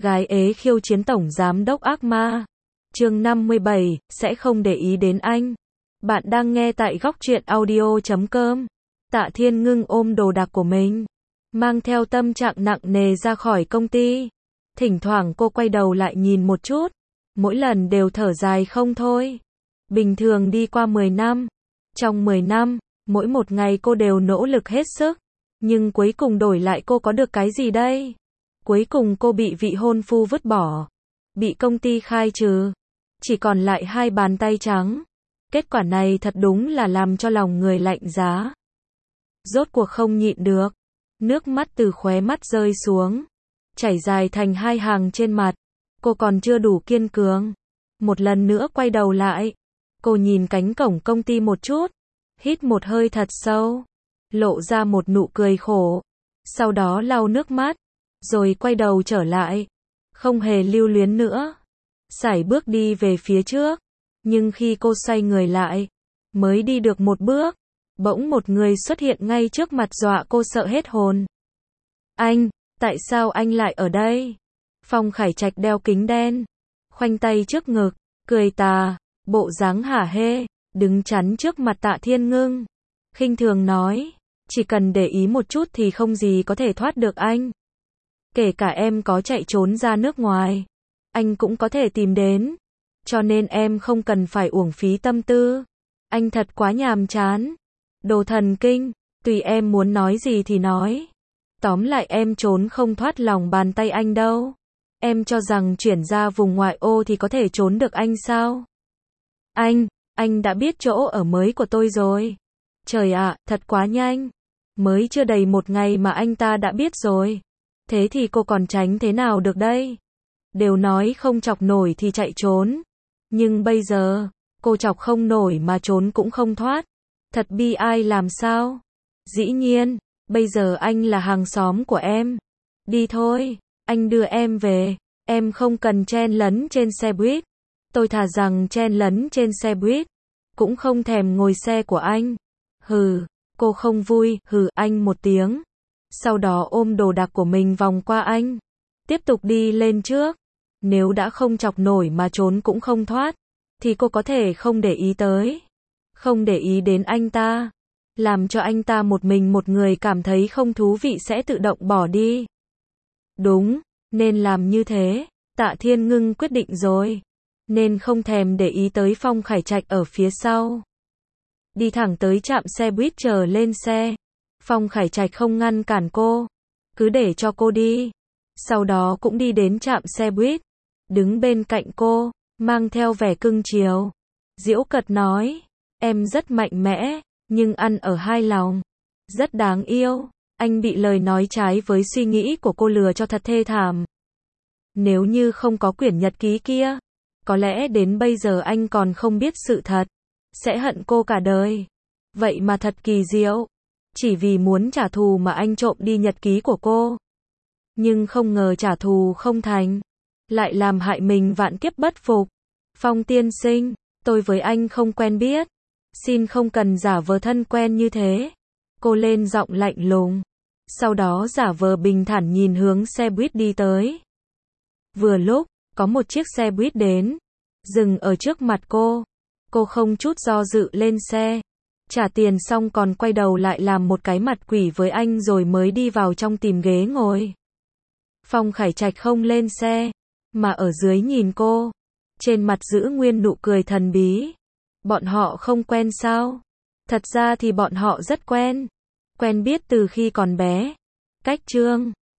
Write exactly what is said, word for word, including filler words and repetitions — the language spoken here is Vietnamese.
Gái ế khiêu chiến tổng giám đốc ác ma. Chương năm mươi bảy, sẽ không để ý đến anh. Bạn đang nghe tại góc truyện audio chấm com. Tạ Thiên Ngưng ôm đồ đạc của mình, mang theo tâm trạng nặng nề ra khỏi công ty. Thỉnh thoảng cô quay đầu lại nhìn một chút, mỗi lần đều thở dài không thôi. Bình thường đi qua mười năm, trong mười năm, mỗi một ngày cô đều nỗ lực hết sức, nhưng cuối cùng đổi lại cô có được cái gì đây? Cuối cùng cô bị vị hôn phu vứt bỏ, bị công ty khai trừ, chỉ còn lại hai bàn tay trắng. Kết quả này thật đúng là làm cho lòng người lạnh giá. Rốt cuộc không nhịn được, nước mắt từ khóe mắt rơi xuống, chảy dài thành hai hàng trên mặt. Cô còn chưa đủ kiên cường. Một lần nữa quay đầu lại, cô nhìn cánh cổng công ty một chút, hít một hơi thật sâu, lộ ra một nụ cười khổ, sau đó lau nước mắt, rồi quay đầu trở lại, không hề lưu luyến nữa, sải bước đi về phía trước. Nhưng khi cô xoay người lại, mới đi được một bước, bỗng một người xuất hiện ngay trước mặt dọa cô sợ hết hồn. Anh, tại sao anh lại ở đây? Phong Khải Trạch đeo kính đen, khoanh tay trước ngực, cười tà, bộ dáng hả hê, đứng chắn trước mặt Tạ Thiên Ngưng, khinh thường nói, chỉ cần để ý một chút thì không gì có thể thoát được anh. Kể cả em có chạy trốn ra nước ngoài, anh cũng có thể tìm đến, cho nên em không cần phải uổng phí tâm tư. Anh thật quá nhàm chán, đồ thần kinh, tùy em muốn nói gì thì nói. Tóm lại em trốn không thoát lòng bàn tay anh đâu. Em cho rằng chuyển ra vùng ngoại ô thì có thể trốn được anh sao? Anh, anh đã biết chỗ ở mới của tôi rồi. Trời ạ, thật quá nhanh. Mới chưa đầy một ngày mà anh ta đã biết rồi. Thế thì cô còn tránh thế nào được đây? Đều nói không chọc nổi thì chạy trốn. Nhưng bây giờ, cô chọc không nổi mà trốn cũng không thoát. Thật bi ai làm sao? Dĩ nhiên, bây giờ anh là hàng xóm của em. Đi thôi, anh đưa em về. Em không cần chen lấn trên xe buýt. Tôi thà rằng chen lấn trên xe buýt, cũng không thèm ngồi xe của anh. Hừ, cô không vui, hừ anh một tiếng. Sau đó ôm đồ đạc của mình vòng qua anh, tiếp tục đi lên trước. Nếu đã không chọc nổi mà trốn cũng không thoát, thì cô có thể không để ý tới, không để ý đến anh ta, làm cho anh ta một mình một người cảm thấy không thú vị sẽ tự động bỏ đi. Đúng, nên làm như thế. Tạ Thiên Ngưng quyết định rồi, nên không thèm để ý tới Phong Khải Trạch ở phía sau. Đi thẳng tới trạm xe buýt chờ lên xe. Phong Khải Trạch không ngăn cản cô, cứ để cho cô đi. Sau đó cũng đi đến trạm xe buýt, đứng bên cạnh cô, mang theo vẻ cưng chiều. Giễu cợt nói, em rất mạnh mẽ, nhưng ăn ở hai lòng. Rất đáng yêu. Anh bị lời nói trái với suy nghĩ của cô lừa cho thật thê thảm. Nếu như không có quyển nhật ký kia, có lẽ đến bây giờ anh còn không biết sự thật, sẽ hận cô cả đời. Vậy mà thật kỳ diệu, chỉ vì muốn trả thù mà anh trộm đi nhật ký của cô. Nhưng không ngờ trả thù không thành, lại làm hại mình vạn kiếp bất phục. Phong tiên sinh, tôi với anh không quen biết, xin không cần giả vờ thân quen như thế. Cô lên giọng lạnh lùng, sau đó giả vờ bình thản nhìn hướng xe buýt đi tới. Vừa lúc, có một chiếc xe buýt đến, dừng ở trước mặt cô. Cô không chút do dự lên xe, trả tiền xong còn quay đầu lại làm một cái mặt quỷ với anh rồi mới đi vào trong tìm ghế ngồi. Phong Khải Trạch không lên xe, mà ở dưới nhìn cô, trên mặt giữ nguyên nụ cười thần bí. Bọn họ không quen sao? Thật ra thì bọn họ rất quen, quen biết từ khi còn bé. Cách Trương